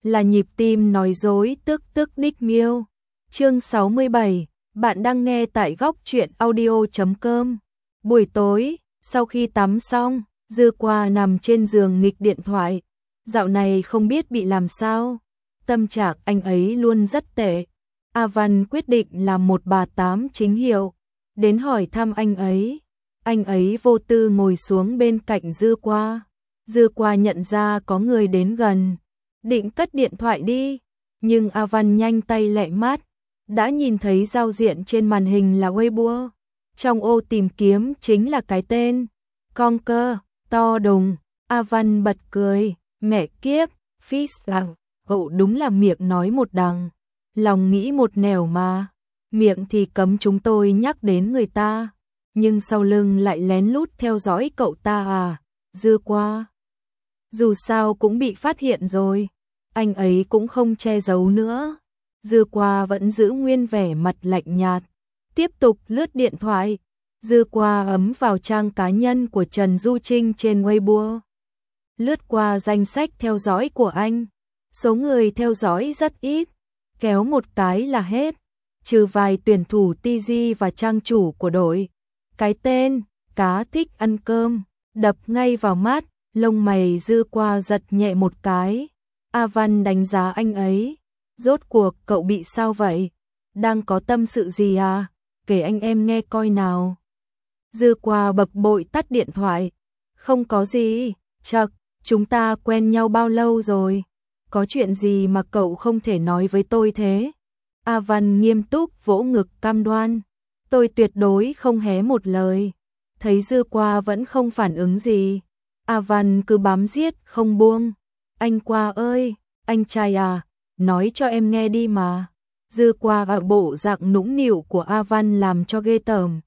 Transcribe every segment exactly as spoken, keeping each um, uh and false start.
là nhịp tim nói dối tức tức đích miêu. Chương sáu mươi bảy, bạn đang nghe tại góc truyện audio chấm com. Buổi tối, sau khi tắm xong, Dư Qua nằm trên giường nghịch điện thoại. Dạo này không biết bị làm sao, tâm trạng anh ấy luôn rất tệ. A Văn quyết định làm một bà tám chính hiệu, đến hỏi thăm anh ấy. Anh ấy vô tư ngồi xuống bên cạnh Dư Qua. Dư Qua nhận ra có người đến gần, định cất điện thoại đi, nhưng A Văn nhanh tay lẹ mắt, đã nhìn thấy giao diện trên màn hình là Weibo. Trong ô tìm kiếm chính là cái tên Conker, to đùng. A Văn bật cười, mẹ kiếp, Fish lặng, cậu đúng là miệng nói một đằng, lòng nghĩ một nẻo mà. Miệng thì cấm chúng tôi nhắc đến người ta, nhưng sau lưng lại lén lút theo dõi cậu ta à. Dư Qua dù sao cũng bị phát hiện rồi, anh ấy cũng không che giấu nữa. Dư Qua vẫn giữ nguyên vẻ mặt lạnh nhạt, tiếp tục lướt điện thoại. Dư Qua ấm vào trang cá nhân của Trần Du Trinh trên Weibo, lướt qua danh sách theo dõi của anh. Số người theo dõi rất ít, kéo một cái là hết, trừ vài tuyển thủ tê giê và trang chủ của đội. Cái tên cá thích ăn cơm đập ngay vào mắt, lông mày Dư Qua giật nhẹ một cái. A Văn đánh giá anh ấy, rốt cuộc cậu bị sao vậy? Đang có tâm sự gì à? Kể anh em nghe coi nào. Dư Qua bực bội tắt điện thoại. Không có gì, chậc, chúng ta quen nhau bao lâu rồi? Có chuyện gì mà cậu không thể nói với tôi thế? A Văn nghiêm túc vỗ ngực cam đoan. Tôi tuyệt đối không hé một lời. Thấy Dư Qua vẫn không phản ứng gì, A Văn cứ bám giết không buông. Anh Qua ơi, anh trai à, nói cho em nghe đi mà. Dư Qua ở bộ dạng nũng nịu của A Văn làm cho ghê tởm.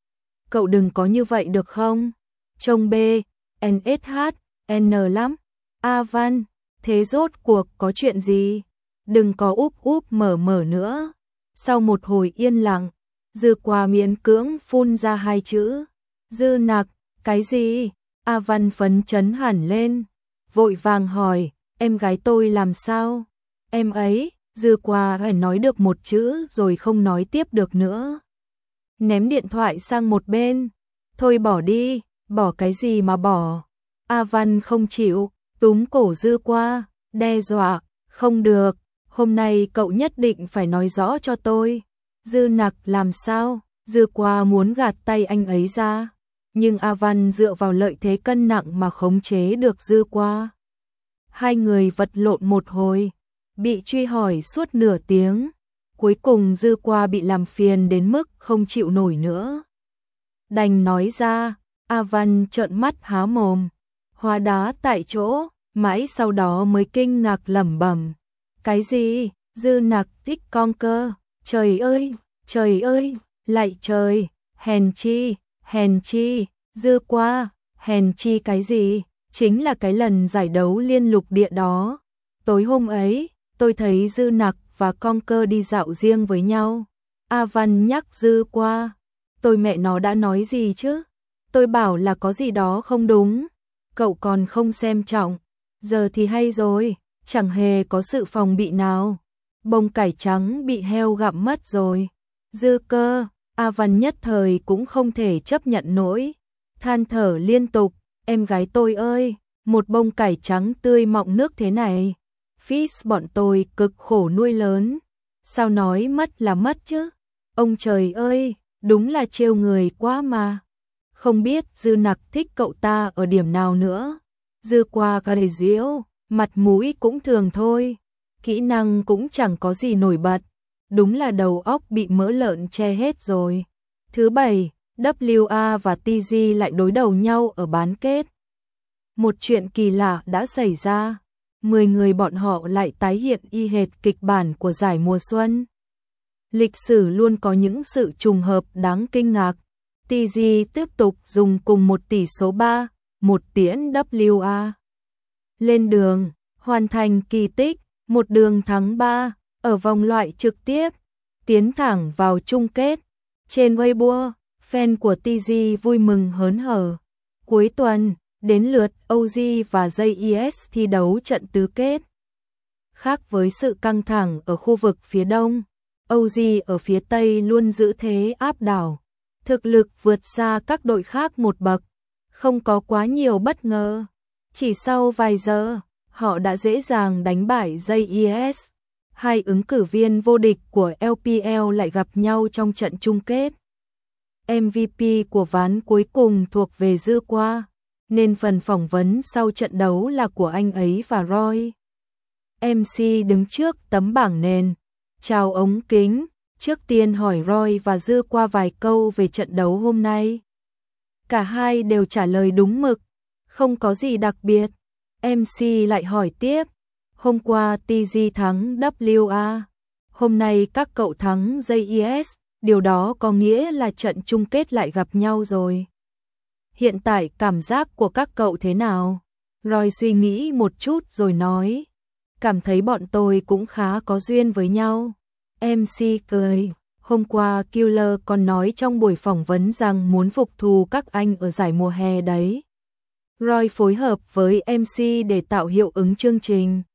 Cậu đừng có như vậy được không? Trông B, en ét hát, N lắm. A Văn, thế rốt cuộc có chuyện gì? Đừng có úp úp mở mở nữa. Sau một hồi yên lặng, Dư Qua miễn cưỡng phun ra hai chữ. Dư Nặc, cái gì? A Văn phấn chấn hẳn lên, vội vàng hỏi, em gái tôi làm sao? Em ấy, Dư Qua phải nói được một chữ rồi không nói tiếp được nữa. Ném điện thoại sang một bên. Thôi bỏ đi, bỏ cái gì mà bỏ? A Văn không chịu, túm cổ Dư Qua, đe dọa, không được, hôm nay cậu nhất định phải nói rõ cho tôi. Dư Nặc làm sao? Dư Qua muốn gạt tay anh ấy ra, nhưng A Văn dựa vào lợi thế cân nặng mà khống chế được Dư Qua. Hai người vật lộn một hồi, bị truy hỏi suốt nửa tiếng. Cuối cùng Dư Qua bị làm phiền đến mức không chịu nổi nữa, đành nói ra. A Văn trợn mắt há mồm, hóa đá tại chỗ, mãi sau đó mới kinh ngạc lẩm bẩm. Cái gì? Dư Nặc thích Conker? Trời ơi, trời ơi, lạy trời, hèn chi, hèn chi. Dư Qua, hèn chi cái gì? Chính là cái lần giải đấu liên lục địa đó. Tối hôm ấy, tôi thấy Dư Nặc và Conker đi dạo riêng với nhau. A Văn nhắc Dư Qua. Tôi mẹ nó đã nói gì chứ? Tôi bảo là có gì đó không đúng. Cậu còn không xem trọng. Giờ thì hay rồi, chẳng hề có sự phòng bị nào. Bông cải trắng bị heo gặm mất rồi. Dư Cơ, A Văn nhất thời cũng không thể chấp nhận nổi, than thở liên tục. Em gái tôi ơi, một bông cải trắng tươi mọng nước thế này, Fish bọn tôi cực khổ nuôi lớn, sao nói mất là mất chứ? Ông trời ơi, đúng là trêu người quá mà. Không biết Dư Nặc thích cậu ta ở điểm nào nữa. Dư Qua cà diễu, mặt mũi cũng thường thôi, kỹ năng cũng chẳng có gì nổi bật, đúng là đầu óc bị mỡ lợn che hết rồi. Thứ bảy, W A và tê giê lại đối đầu nhau ở bán kết. Một chuyện kỳ lạ đã xảy ra, mười người bọn họ lại tái hiện y hệt kịch bản của giải mùa xuân. Lịch sử luôn có những sự trùng hợp đáng kinh ngạc. tê giê tiếp tục dùng cùng một tỷ số ba, một tiễn W A. Lên đường, hoàn thành kỳ tích, một đường thắng ba, ở vòng loại trực tiếp, tiến thẳng vào chung kết. Trên Weibo, fan của tê giê vui mừng hớn hở. Cuối tuần, đến lượt o giê và gi ét thi đấu trận tứ kết. Khác với sự căng thẳng ở khu vực phía đông, o giê ở phía tây luôn giữ thế áp đảo. Thực lực vượt xa các đội khác một bậc, không có quá nhiều bất ngờ. Chỉ sau vài giờ, họ đã dễ dàng đánh bại gi i ét. Hai ứng cử viên vô địch của lờ pê lờ lại gặp nhau trong trận chung kết. em vê pê của ván cuối cùng thuộc về Dư Qua, nên phần phỏng vấn sau trận đấu là của anh ấy và Roy. em xê đứng trước tấm bảng nền, chào ống kính, trước tiên hỏi Roy và Dư Qua vài câu về trận đấu hôm nay. Cả hai đều trả lời đúng mực, không có gì đặc biệt. em xê lại hỏi tiếp, hôm qua tê giê thắng vê kép a, hôm nay các cậu thắng gi i ét, điều đó có nghĩa là trận chung kết lại gặp nhau rồi. Hiện tại cảm giác của các cậu thế nào? Roy suy nghĩ một chút rồi nói, cảm thấy bọn tôi cũng khá có duyên với nhau. em xê cười, hôm qua Killer còn nói trong buổi phỏng vấn rằng muốn phục thù các anh ở giải mùa hè đấy. Roy phối hợp với em xê để tạo hiệu ứng chương trình.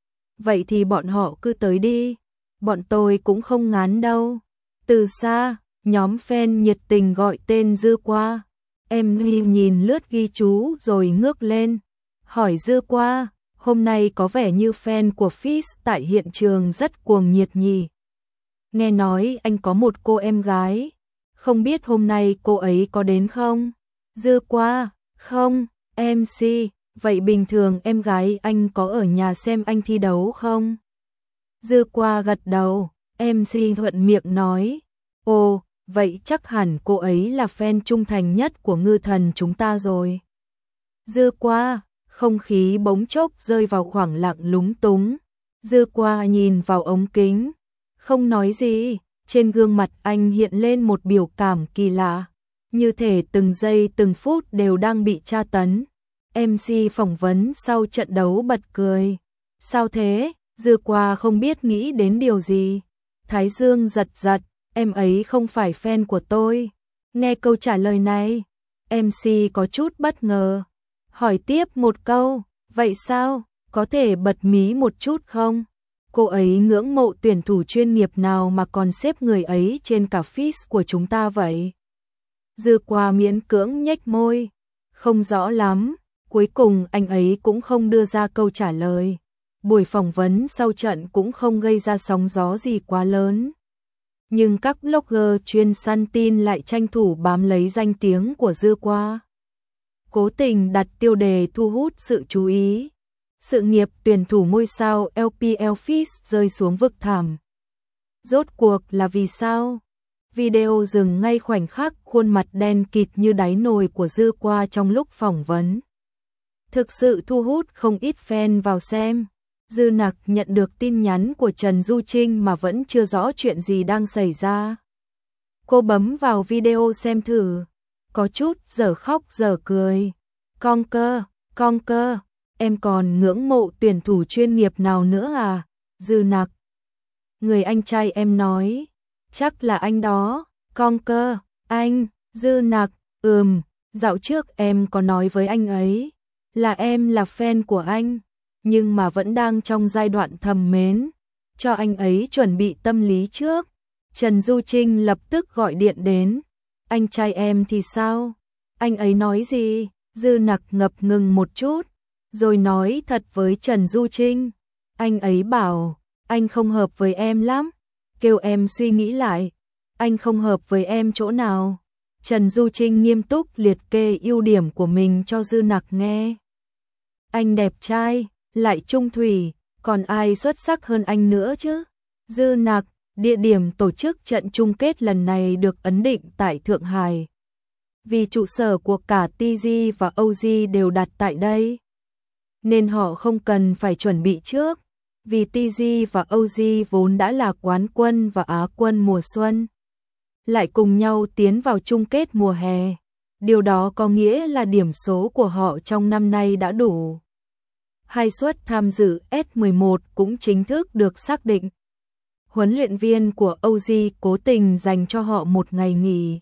Vậy thì bọn họ cứ tới đi, bọn tôi cũng không ngán đâu. Từ xa, nhóm fan nhiệt tình gọi tên Dư Qua. Em nhìn lướt ghi chú rồi ngước lên, hỏi Dư Qua, hôm nay có vẻ như fan của Fizz tại hiện trường rất cuồng nhiệt nhỉ. Nghe nói anh có một cô em gái, không biết hôm nay cô ấy có đến không? Dư Qua, không. em xê, vậy bình thường em gái anh có ở nhà xem anh thi đấu không? Dư Qua gật đầu, em xê thuận miệng nói, ồ, vậy chắc hẳn cô ấy là fan trung thành nhất của ngư thần chúng ta rồi. Dư Qua, không khí bỗng chốc rơi vào khoảng lặng lúng túng. Dư Qua nhìn vào ống kính, không nói gì, trên gương mặt anh hiện lên một biểu cảm kỳ lạ, như thể từng giây từng phút đều đang bị tra tấn. em xê phỏng vấn sau trận đấu bật cười. Sao thế? Dư Qua không biết nghĩ đến điều gì. Thái dương giật giật, em ấy không phải fan của tôi. Nghe câu trả lời này, em xê có chút bất ngờ. Hỏi tiếp một câu, vậy sao? Có thể bật mí một chút không? Cô ấy ngưỡng mộ tuyển thủ chuyên nghiệp nào mà còn xếp người ấy trên cả Fizz của chúng ta vậy? Dư Qua miễn cưỡng nhếch môi. Không rõ lắm. Cuối cùng anh ấy cũng không đưa ra câu trả lời. Buổi phỏng vấn sau trận cũng không gây ra sóng gió gì quá lớn. Nhưng các blogger chuyên săn tin lại tranh thủ bám lấy danh tiếng của Dư Qua. Cố tình đặt tiêu đề thu hút sự chú ý. Sự nghiệp tuyển thủ ngôi sao lờ pê lờ Fizz rơi xuống vực thẳm. Rốt cuộc là vì sao? Video dừng ngay khoảnh khắc khuôn mặt đen kịt như đáy nồi của Dư Qua trong lúc phỏng vấn. Thực sự thu hút không ít fan vào xem. Dư Nặc nhận được tin nhắn của Trần Du Trinh mà vẫn chưa rõ chuyện gì đang xảy ra. Cô bấm vào video xem thử, có chút dở khóc dở cười. Con cơ, con cơ, em còn ngưỡng mộ tuyển thủ chuyên nghiệp nào nữa à? Dư Nặc. Người anh trai em nói, chắc là anh đó. Con cơ, anh. Dư Nặc, ừm, dạo trước em có nói với anh ấy là em là fan của anh, nhưng mà vẫn đang trong giai đoạn thầm mến, cho anh ấy chuẩn bị tâm lý trước. Trần Du Trinh lập tức gọi điện đến. Anh trai em thì sao? Anh ấy nói gì? Dư Nặc ngập ngừng một chút, rồi nói thật với Trần Du Trinh. Anh ấy bảo, anh không hợp với em lắm, kêu em suy nghĩ lại. Anh không hợp với em chỗ nào? Trần Du Trinh nghiêm túc liệt kê ưu điểm của mình cho Dư Nặc nghe. Anh đẹp trai, lại trung thủy, còn ai xuất sắc hơn anh nữa chứ? Dư Nặc, địa điểm tổ chức trận chung kết lần này được ấn định tại Thượng Hải. Vì trụ sở của cả tê giê và o giê đều đặt tại đây, nên họ không cần phải chuẩn bị trước. Vì tê giê và o giê vốn đã là quán quân và á quân mùa xuân, lại cùng nhau tiến vào chung kết mùa hè. Điều đó có nghĩa là điểm số của họ trong năm nay đã đủ. Hai suất tham dự S mười một cũng chính thức được xác định. Huấn luyện viên của o giê cố tình dành cho họ một ngày nghỉ.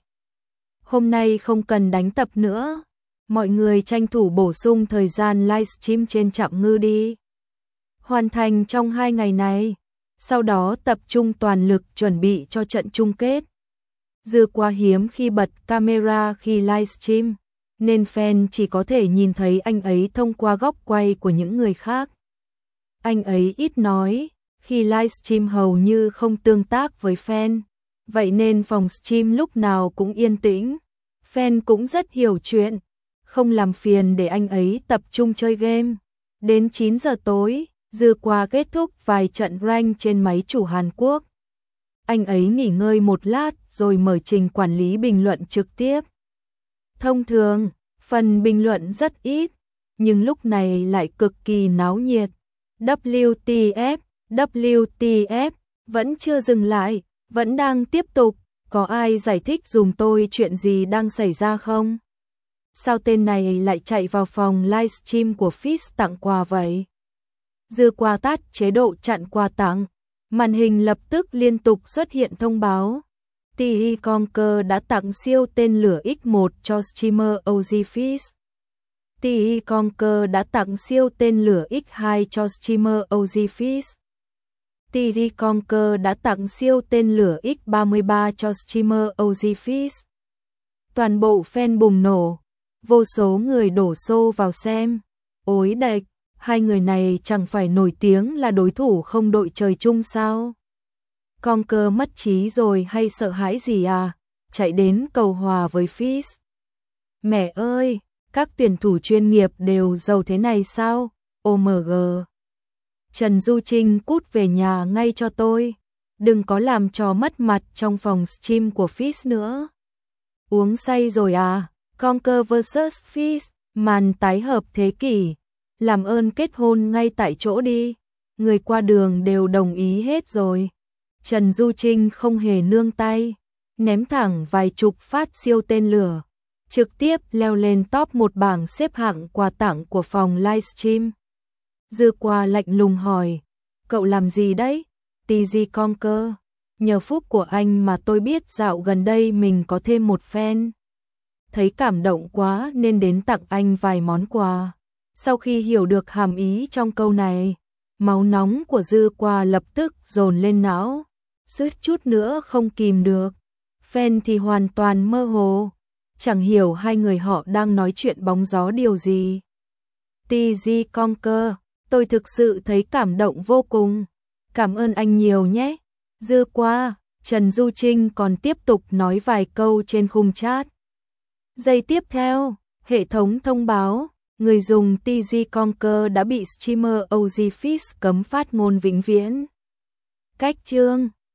Hôm nay không cần đánh tập nữa, mọi người tranh thủ bổ sung thời gian livestream trên Trạm Ngư đi. hoàn thành trong hai ngày này, sau đó tập trung toàn lực chuẩn bị cho trận chung kết. Dư Qua hiếm khi bật camera khi livestream, nên fan chỉ có thể nhìn thấy anh ấy thông qua góc quay của những người khác. Anh ấy ít nói, khi livestream hầu như không tương tác với fan, vậy nên phòng stream lúc nào cũng yên tĩnh. Fan cũng rất hiểu chuyện, không làm phiền để anh ấy tập trung chơi game. Đến chín giờ tối, Dư Qua kết thúc vài trận rank trên máy chủ Hàn Quốc. Anh ấy nghỉ ngơi một lát rồi mở trình quản lý bình luận trực tiếp. Thông thường, phần bình luận rất ít, nhưng lúc này lại cực kỳ náo nhiệt. W T F, W T F, vẫn chưa dừng lại, vẫn đang tiếp tục. Có ai giải thích dùm tôi chuyện gì đang xảy ra không? Sao tên này lại chạy vào phòng livestream của Fizz tặng quà vậy? Dư Qua tắt chế độ chặn quà tặng, màn hình lập tức liên tục xuất hiện thông báo. tê e Conquer đã tặng siêu tên lửa X một cho streamer o giê Fizz. tê e Conquer đã tặng siêu tên lửa X hai cho streamer o giê Fizz. tê e Conquer đã tặng siêu tên lửa X ba mươi ba cho streamer o giê Fizz. Toàn bộ fan bùng nổ, vô số người đổ xô vào xem. Ối đệch, hai người này chẳng phải nổi tiếng là đối thủ không đội trời chung sao? Conquer mất trí rồi hay sợ hãi gì à? Chạy đến cầu hòa với Fizz. Mẹ ơi, các tuyển thủ chuyên nghiệp đều giàu thế này sao? ô em giê. Trần Du Trinh cút về nhà ngay cho tôi. Đừng có làm trò mất mặt trong phòng stream của Fizz nữa. Uống say rồi à? Conquer versus Fizz, màn tái hợp thế kỷ. Làm ơn kết hôn ngay tại chỗ đi. Người qua đường đều đồng ý hết rồi. Trần Du Trinh không hề nương tay, ném thẳng vài chục phát siêu tên lửa, trực tiếp leo lên top một bảng xếp hạng quà tặng của phòng livestream. Dư Qua lạnh lùng hỏi, cậu làm gì đấy? tê giê Conquer, nhờ phúc của anh mà tôi biết dạo gần đây mình có thêm một fan. Thấy cảm động quá nên đến tặng anh vài món quà. Sau khi hiểu được hàm ý trong câu này, máu nóng của Dư Qua lập tức dồn lên não, suýt chút nữa không kìm được. Fan thì hoàn toàn mơ hồ, chẳng hiểu hai người họ đang nói chuyện bóng gió điều gì. tê giê Conquer, tôi thực sự thấy cảm động vô cùng. Cảm ơn anh nhiều nhé. Dư Qua, Trần Du Trinh còn tiếp tục nói vài câu trên khung chat. Giây tiếp theo, hệ thống thông báo, người dùng tê giê Conquer đã bị streamer o giê Fizz cấm phát ngôn vĩnh viễn. Cách chương